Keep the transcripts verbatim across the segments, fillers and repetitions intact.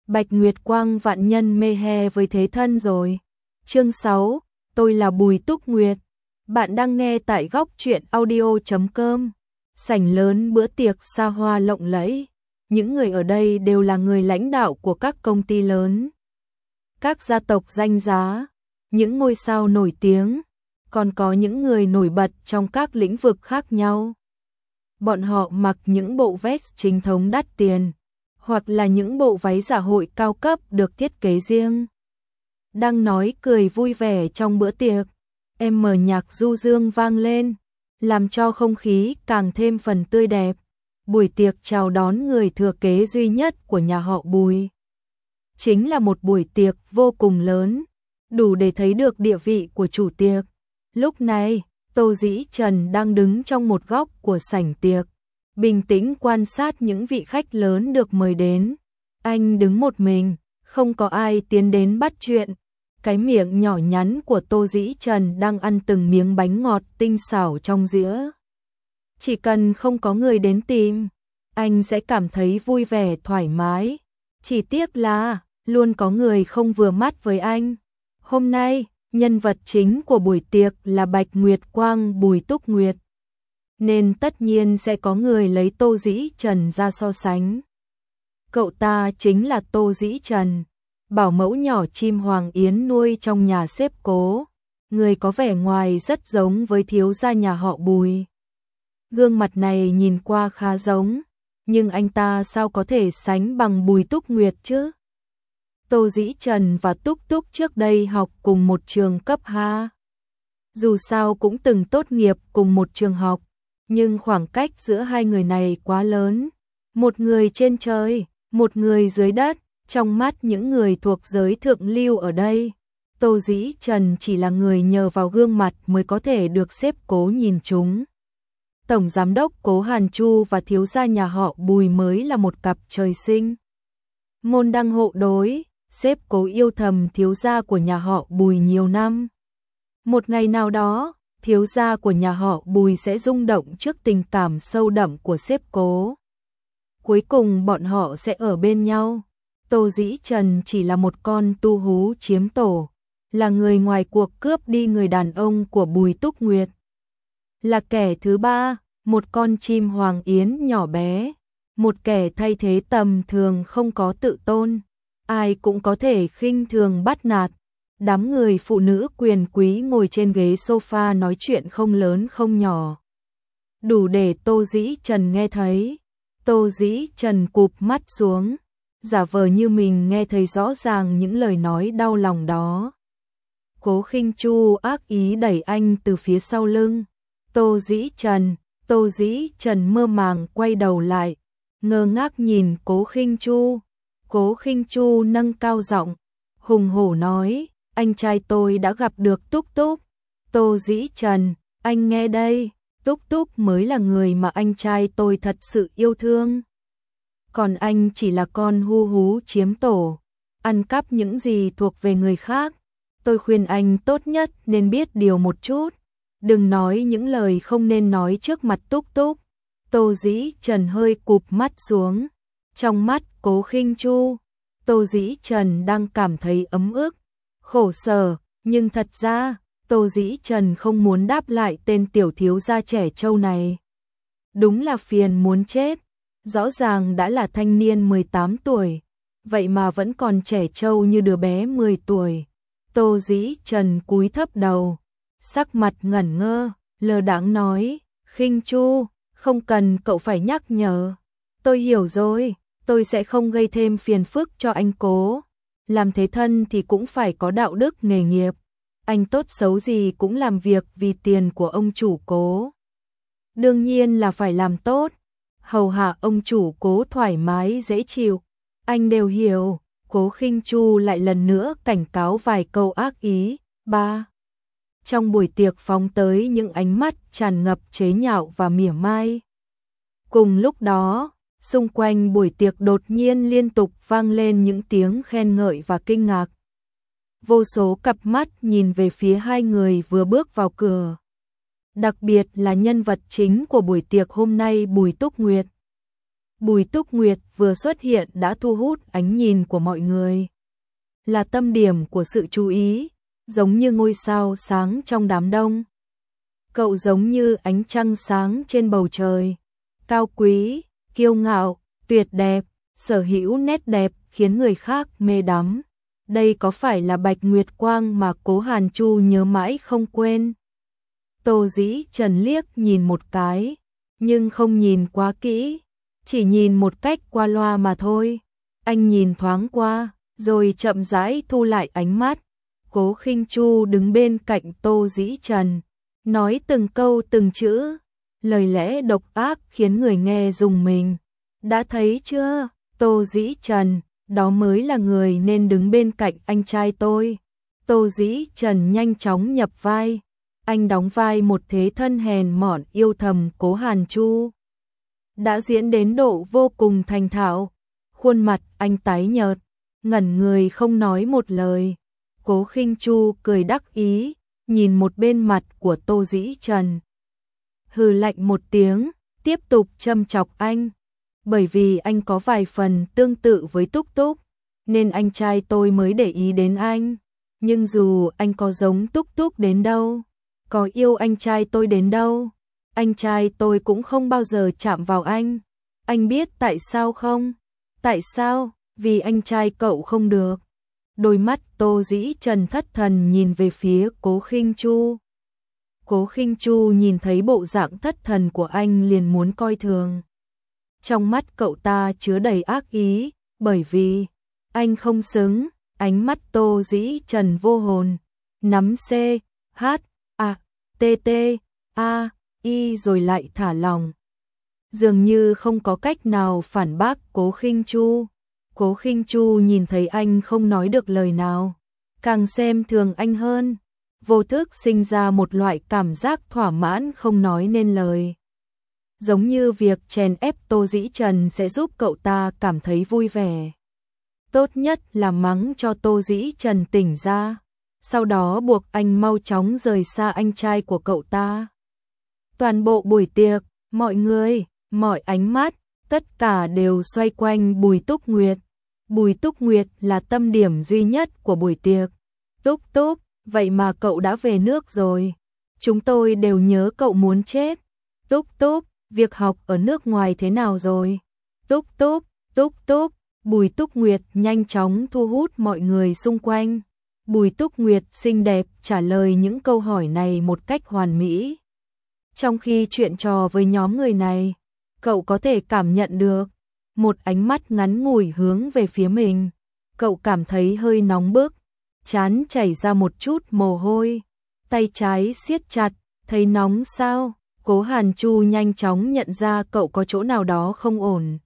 Bạch Nguyệt Quang vạn nhân mê he với thế thân rồi. Chương sáu, tôi là Bùi Túc Nguyệt. Bạn đang nghe tại góc truyện audio chấm com. Sảnh lớn bữa tiệc xa hoa lộng lẫy. Những người ở đây đều là người lãnh đạo của các công ty lớn, các gia tộc danh giá, những ngôi sao nổi tiếng, còn có những người nổi bật trong các lĩnh vực khác nhau. Bọn họ mặc những bộ vest chính thống đắt tiền, hoặc là những bộ váy dạ hội cao cấp được thiết kế riêng. Đang nói cười vui vẻ trong bữa tiệc, em mở nhạc du dương vang lên, làm cho không khí càng thêm phần tươi đẹp. Buổi tiệc chào đón người thừa kế duy nhất của nhà họ Bùi. Chính là một buổi tiệc vô cùng lớn, đủ để thấy được địa vị của chủ tiệc. Lúc này, Tô Dĩ Trần đang đứng trong một góc của sảnh tiệc, bình tĩnh quan sát những vị khách lớn được mời đến. Anh đứng một mình, không có ai tiến đến bắt chuyện. Cái miệng nhỏ nhắn của Tô Dĩ Trần đang ăn từng miếng bánh ngọt tinh xảo trong dĩa. Chỉ cần không có người đến tìm, anh sẽ cảm thấy vui vẻ thoải mái. Chỉ tiếc là luôn có người không vừa mắt với anh. Hôm nay, nhân vật chính của buổi tiệc là Bạch Nguyệt Quang Bùi Túc Nguyệt, nên tất nhiên sẽ có người lấy Tô Dĩ Trần ra so sánh. Cậu ta chính là Tô Dĩ Trần, bảo mẫu nhỏ chim Hoàng Yến nuôi trong nhà xếp Cố, người có vẻ ngoài rất giống với thiếu gia nhà họ Bùi. Gương mặt này nhìn qua khá giống, nhưng anh ta sao có thể sánh bằng Bùi Túc Nguyệt chứ? Tô Dĩ Trần và Túc Túc trước đây học cùng một trường cấp hai. Dù sao cũng từng tốt nghiệp cùng một trường học, nhưng khoảng cách giữa hai người này quá lớn. Một người trên trời, một người dưới đất, trong mắt những người thuộc giới thượng lưu ở đây. Tô Dĩ Trần chỉ là người nhờ vào gương mặt mới có thể được xếp Cố nhìn chúng. Tổng giám đốc Cố Hàn Chu và thiếu gia nhà họ Bùi mới là một cặp trời sinh. Môn đăng hộ đối, xếp Cố yêu thầm thiếu gia của nhà họ Bùi nhiều năm. Một ngày nào đó, thiếu gia của nhà họ Bùi sẽ rung động trước tình cảm sâu đậm của xếp Cố. Cuối cùng bọn họ sẽ ở bên nhau. Tô Dĩ Trần chỉ là một con tu hú chiếm tổ, là người ngoài cuộc cướp đi người đàn ông của Bùi Túc Nguyệt. Là kẻ thứ ba, một con chim Hoàng Yến nhỏ bé, một kẻ thay thế tầm thường không có tự tôn, ai cũng có thể khinh thường bắt nạt. Đám người phụ nữ quyền quý ngồi trên ghế sofa nói chuyện không lớn không nhỏ, đủ để Tô Dĩ Trần nghe thấy. Tô Dĩ Trần cụp mắt xuống, giả vờ như mình nghe thấy rõ ràng những lời nói đau lòng đó. Cố Khinh Chu ác ý đẩy anh từ phía sau lưng. Tô Dĩ Trần, Tô Dĩ Trần mơ màng quay đầu lại, ngơ ngác nhìn Cố Khinh Chu. Cố Khinh Chu nâng cao giọng, hùng hổ nói, anh trai tôi đã gặp được Túc Túc. Tô Dĩ Trần, anh nghe đây, Túc Túc mới là người mà anh trai tôi thật sự yêu thương. Còn anh chỉ là con hu hú chiếm tổ, ăn cắp những gì thuộc về người khác. Tôi khuyên anh tốt nhất nên biết điều một chút, đừng nói những lời không nên nói trước mặt Túc Túc. Tô Dĩ Trần hơi cụp mắt xuống. Trong mắt Cố Khinh Chu, Tô Dĩ Trần đang cảm thấy ấm ức, khổ sở, nhưng thật ra, Tô Dĩ Trần không muốn đáp lại tên tiểu thiếu gia trẻ trâu này. Đúng là phiền muốn chết, rõ ràng đã là thanh niên mười tám tuổi, vậy mà vẫn còn trẻ trâu như đứa bé mười tuổi. Tô Dĩ Trần cúi thấp đầu, sắc mặt ngẩn ngơ, lơ đãng nói, Khinh Chu, không cần cậu phải nhắc nhở. Tôi hiểu rồi, tôi sẽ không gây thêm phiền phức cho anh Cố. Làm thế thân thì cũng phải có đạo đức nghề nghiệp. Anh tốt xấu gì cũng làm việc vì tiền của ông chủ Cố. Đương nhiên là phải làm tốt, hầu hạ ông chủ Cố thoải mái dễ chịu. Anh đều hiểu. Cố Khinh Chu lại lần nữa cảnh cáo vài câu ác ý. Ba. Trong buổi tiệc phóng tới những ánh mắt tràn ngập chế nhạo và mỉa mai. Cùng lúc đó, xung quanh buổi tiệc đột nhiên liên tục vang lên những tiếng khen ngợi và kinh ngạc. Vô số cặp mắt nhìn về phía hai người vừa bước vào cửa. Đặc biệt là nhân vật chính của buổi tiệc hôm nay Bùi Túc Nguyệt. Bùi Túc Nguyệt vừa xuất hiện đã thu hút ánh nhìn của mọi người. Là tâm điểm của sự chú ý, giống như ngôi sao sáng trong đám đông. Cậu giống như ánh trăng sáng trên bầu trời, cao quý, kiêu ngạo, tuyệt đẹp, sở hữu nét đẹp khiến người khác mê đắm. Đây có phải là Bạch Nguyệt Quang mà Cố Hàn Chu nhớ mãi không quên? Tô Dĩ Trần liếc nhìn một cái, nhưng không nhìn quá kỹ, chỉ nhìn một cách qua loa mà thôi. Anh nhìn thoáng qua, rồi chậm rãi thu lại ánh mắt. Cố Khinh Chu đứng bên cạnh Tô Dĩ Trần, nói từng câu từng chữ, lời lẽ độc ác khiến người nghe rùng mình. Đã thấy chưa, Tô Dĩ Trần, đó mới là người nên đứng bên cạnh anh trai tôi. Tô Dĩ Trần nhanh chóng nhập vai, anh đóng vai một thế thân hèn mọn yêu thầm Cố Hàn Chu. Đã diễn đến độ vô cùng thành thạo, khuôn mặt anh tái nhợt, ngẩn người không nói một lời. Cố Khinh Chu cười đắc ý, nhìn một bên mặt của Tô Dĩ Trần. Hừ lạnh một tiếng, tiếp tục châm chọc anh. Bởi vì anh có vài phần tương tự với Túc Túc, nên anh trai tôi mới để ý đến anh. Nhưng dù anh có giống Túc Túc đến đâu, có yêu anh trai tôi đến đâu, anh trai tôi cũng không bao giờ chạm vào anh. Anh biết tại sao không? Tại sao? Vì anh trai cậu không được. Đôi mắt Tô Dĩ Trần thất thần nhìn về phía Cố Khinh Chu. Cố Khinh Chu nhìn thấy bộ dạng thất thần của anh liền muốn coi thường. Trong mắt cậu ta chứa đầy ác ý, bởi vì anh không xứng. Ánh mắt Tô Dĩ Trần vô hồn, nắm C, H, A, T, T, A, I rồi lại thả lòng. Dường như không có cách nào phản bác Cố Khinh Chu. Cố Khinh Chu nhìn thấy anh không nói được lời nào, càng xem thường anh hơn, vô thức sinh ra một loại cảm giác thỏa mãn không nói nên lời. Giống như việc chèn ép Tô Dĩ Trần sẽ giúp cậu ta cảm thấy vui vẻ. Tốt nhất là mắng cho Tô Dĩ Trần tỉnh ra, sau đó buộc anh mau chóng rời xa anh trai của cậu ta. Toàn bộ buổi tiệc, mọi người, mọi ánh mắt, tất cả đều xoay quanh Bùi Túc Nguyệt. Bùi Túc Nguyệt là tâm điểm duy nhất của buổi tiệc. Túc Túc, vậy mà cậu đã về nước rồi. Chúng tôi đều nhớ cậu muốn chết. Túc Túc, việc học ở nước ngoài thế nào rồi? Túc Túc, Túc Túc. Bùi Túc Nguyệt nhanh chóng thu hút mọi người xung quanh. Bùi Túc Nguyệt xinh đẹp trả lời những câu hỏi này một cách hoàn mỹ. Trong khi chuyện trò với nhóm người này, cậu có thể cảm nhận được một ánh mắt ngắn ngủi hướng về phía mình. Cậu cảm thấy hơi nóng bức, trán chảy ra một chút mồ hôi, tay trái siết chặt, thấy nóng sao? Cố Hàn Chu nhanh chóng nhận ra cậu có chỗ nào đó không ổn.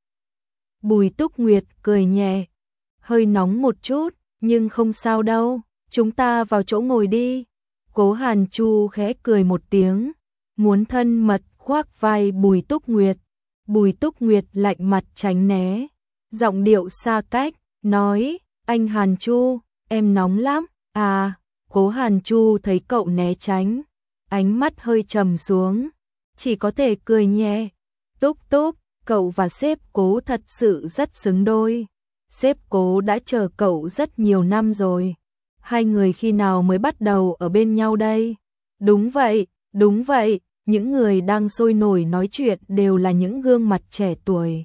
Bùi Túc Nguyệt cười nhẹ, hơi nóng một chút, nhưng không sao đâu, chúng ta vào chỗ ngồi đi. Cố Hàn Chu khẽ cười một tiếng, muốn thân mật khoác vai Bùi Túc Nguyệt. Bùi Túc Nguyệt lạnh mặt tránh né, giọng điệu xa cách, nói, anh Hàn Chu, em nóng lắm, à, Cố Hàn Chu thấy cậu né tránh, ánh mắt hơi trầm xuống, chỉ có thể cười nhẹ, Túc Túc, cậu và sếp Cố thật sự rất xứng đôi, sếp Cố đã chờ cậu rất nhiều năm rồi, hai người khi nào mới bắt đầu ở bên nhau đây? Đúng vậy, đúng vậy. Những người đang sôi nổi nói chuyện đều là những gương mặt trẻ tuổi.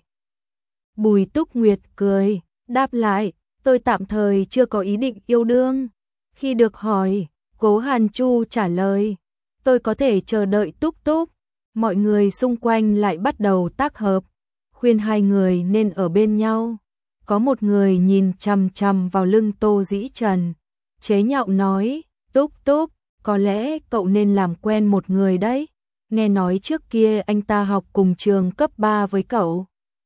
Bùi Túc Nguyệt cười, đáp lại, tôi tạm thời chưa có ý định yêu đương. Khi được hỏi, Cố Hàn Chu trả lời, tôi có thể chờ đợi Túc Túc. Mọi người xung quanh lại bắt đầu tác hợp, khuyên hai người nên ở bên nhau. Có một người nhìn chằm chằm vào lưng Tô Dĩ Trần, chế nhạo nói, Túc Túc, có lẽ cậu nên làm quen một người đấy. Nghe nói trước kia anh ta học cùng trường cấp ba với cậu.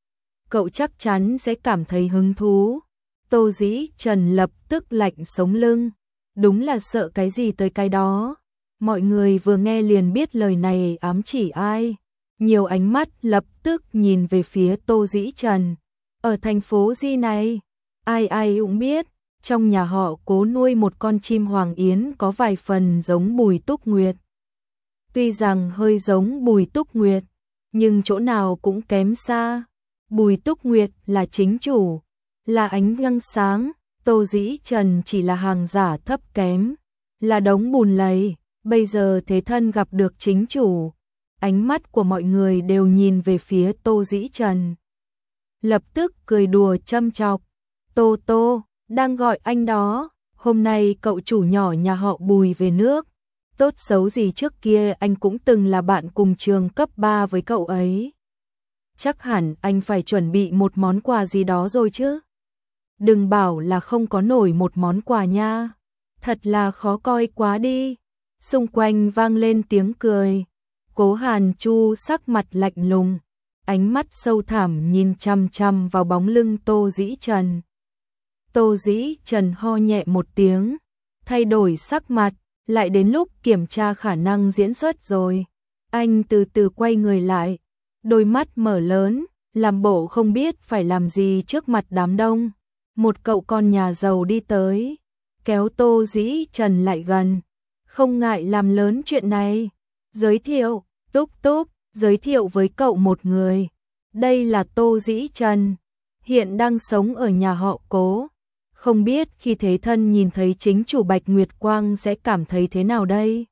Cậu chắc chắn sẽ cảm thấy hứng thú. Tô Dĩ Trần lập tức lạnh sống lưng. Đúng là sợ cái gì tới cái đó. Mọi người vừa nghe liền biết lời này ám chỉ ai. Nhiều ánh mắt lập tức nhìn về phía Tô Dĩ Trần. Ở thành phố Di này, ai ai cũng biết, trong nhà họ Cố nuôi một con chim hoàng yến có vài phần giống Bùi Túc Nguyệt. Tuy rằng hơi giống Bùi Túc Nguyệt, nhưng chỗ nào cũng kém xa. Bùi Túc Nguyệt là chính chủ, là ánh trăng sáng, Tô Dĩ Trần chỉ là hàng giả thấp kém, là đống bùn lầy. Bây giờ thế thân gặp được chính chủ, ánh mắt của mọi người đều nhìn về phía Tô Dĩ Trần. Lập tức cười đùa châm chọc, Tô Tô, đang gọi anh đó, hôm nay cậu chủ nhỏ nhà họ Bùi về nước, tốt xấu gì trước kia anh cũng từng là bạn cùng trường cấp ba với cậu ấy. Chắc hẳn anh phải chuẩn bị một món quà gì đó rồi chứ. Đừng bảo là không có nổi một món quà nha, thật là khó coi quá đi. Xung quanh vang lên tiếng cười, Cố Hàn Chu sắc mặt lạnh lùng, ánh mắt sâu thẳm nhìn chăm chăm vào bóng lưng Tô Dĩ Trần. Tô Dĩ Trần ho nhẹ một tiếng, thay đổi sắc mặt, lại đến lúc kiểm tra khả năng diễn xuất rồi. Anh từ từ quay người lại, đôi mắt mở lớn, làm bộ không biết phải làm gì trước mặt đám đông. Một cậu con nhà giàu đi tới, kéo Tô Dĩ Trần lại gần. Không ngại làm lớn chuyện này. Giới thiệu, Túc Túc, giới thiệu với cậu một người. Đây là Tô Dĩ Trần, hiện đang sống ở nhà họ Cố. Không biết khi thế thân nhìn thấy chính chủ Bạch Nguyệt Quang sẽ cảm thấy thế nào đây?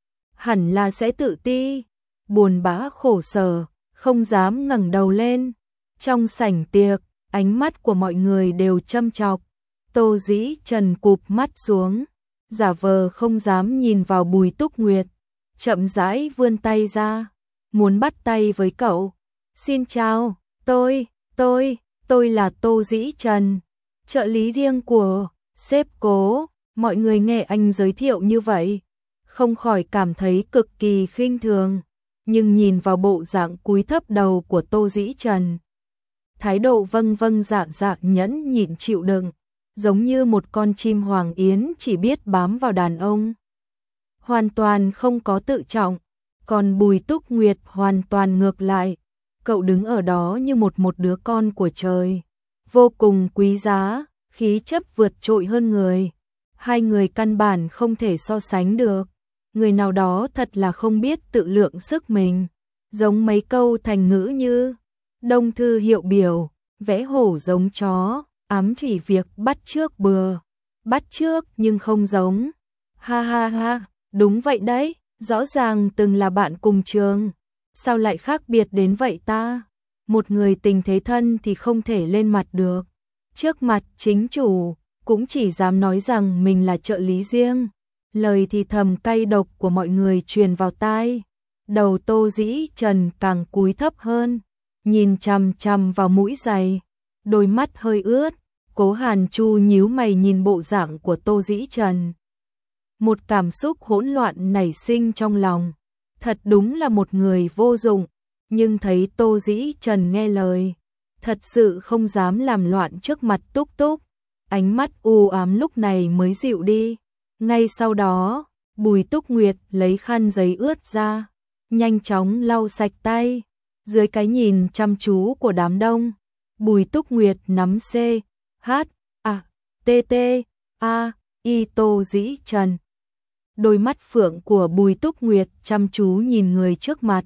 Hẳn là sẽ tự ti, buồn bã khổ sở, không dám ngẩng đầu lên. Trong sảnh tiệc, ánh mắt của mọi người đều châm chọc. Tô Dĩ Trần cụp mắt xuống, giả vờ không dám nhìn vào Bùi Túc Nguyệt, chậm rãi vươn tay ra, muốn bắt tay với cậu. Xin chào, tôi, tôi, tôi là Tô Dĩ Trần, trợ lý riêng của sếp Cố. Mọi người nghe anh giới thiệu như vậy, không khỏi cảm thấy cực kỳ khinh thường, nhưng nhìn vào bộ dạng cúi thấp đầu của Tô Dĩ Trần, thái độ vâng vâng dạ dạ nhẫn nhịn chịu đựng, giống như một con chim hoàng yến chỉ biết bám vào đàn ông, hoàn toàn không có tự trọng. Còn Bùi Túc Nguyệt hoàn toàn ngược lại, cậu đứng ở đó như một một đứa con của trời, vô cùng quý giá, khí chất vượt trội hơn người. Hai người căn bản không thể so sánh được, người nào đó thật là không biết tự lượng sức mình, giống mấy câu thành ngữ như đông thư hiệu biểu, vẽ hổ giống chó, ám chỉ việc bắt chước bừa, bắt chước nhưng không giống. Ha ha ha, đúng vậy đấy, rõ ràng từng là bạn cùng trường, sao lại khác biệt đến vậy ta? Một người tình thế thân thì không thể lên mặt được, trước mặt chính chủ cũng chỉ dám nói rằng mình là trợ lý riêng. Lời thì thầm cay độc của mọi người truyền vào tai, đầu Tô Dĩ Trần càng cúi thấp hơn, nhìn chằm chằm vào mũi giày, đôi mắt hơi ướt. Cố Hàn Chu nhíu mày nhìn bộ dạng của Tô Dĩ Trần, một cảm xúc hỗn loạn nảy sinh trong lòng. Thật đúng là một người vô dụng, nhưng thấy Tô Dĩ Trần nghe lời, thật sự không dám làm loạn trước mặt Túc Túc. Ánh mắt u ám lúc này mới dịu đi. Ngay sau đó, Bùi Túc Nguyệt lấy khăn giấy ướt ra, nhanh chóng lau sạch tay. Dưới cái nhìn chăm chú của đám đông, Bùi Túc Nguyệt nắm C, H, A, T, T, A, I Tô Dĩ Trần. Đôi mắt phượng của Bùi Túc Nguyệt chăm chú nhìn người trước mặt,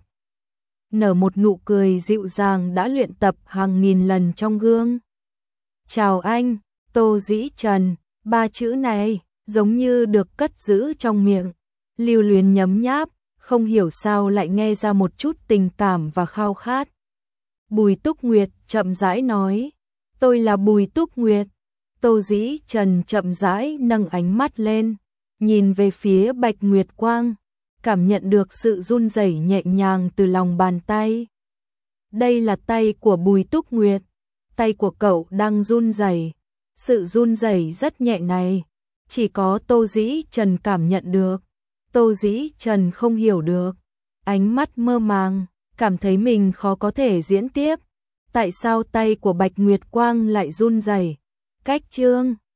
nở một nụ cười dịu dàng đã luyện tập hàng nghìn lần trong gương. Chào anh, Tô Dĩ Trần, ba chữ này giống như được cất giữ trong miệng, lưu luyến nhấm nháp, không hiểu sao lại nghe ra một chút tình cảm và khao khát. Bùi Túc Nguyệt chậm rãi nói, tôi là Bùi Túc Nguyệt. Tô Dĩ Trần chậm rãi nâng ánh mắt lên, nhìn về phía Bạch Nguyệt Quang, cảm nhận được sự run rẩy nhẹ nhàng từ lòng bàn tay. Đây là tay của Bùi Túc Nguyệt, tay của cậu đang run rẩy. Sự run rẩy rất nhẹ này, chỉ có Tô Dĩ Trần cảm nhận được. Tô Dĩ Trần không hiểu được, ánh mắt mơ màng, cảm thấy mình khó có thể diễn tiếp. Tại sao tay của Bạch Nguyệt Quang lại run rẩy? Cách chương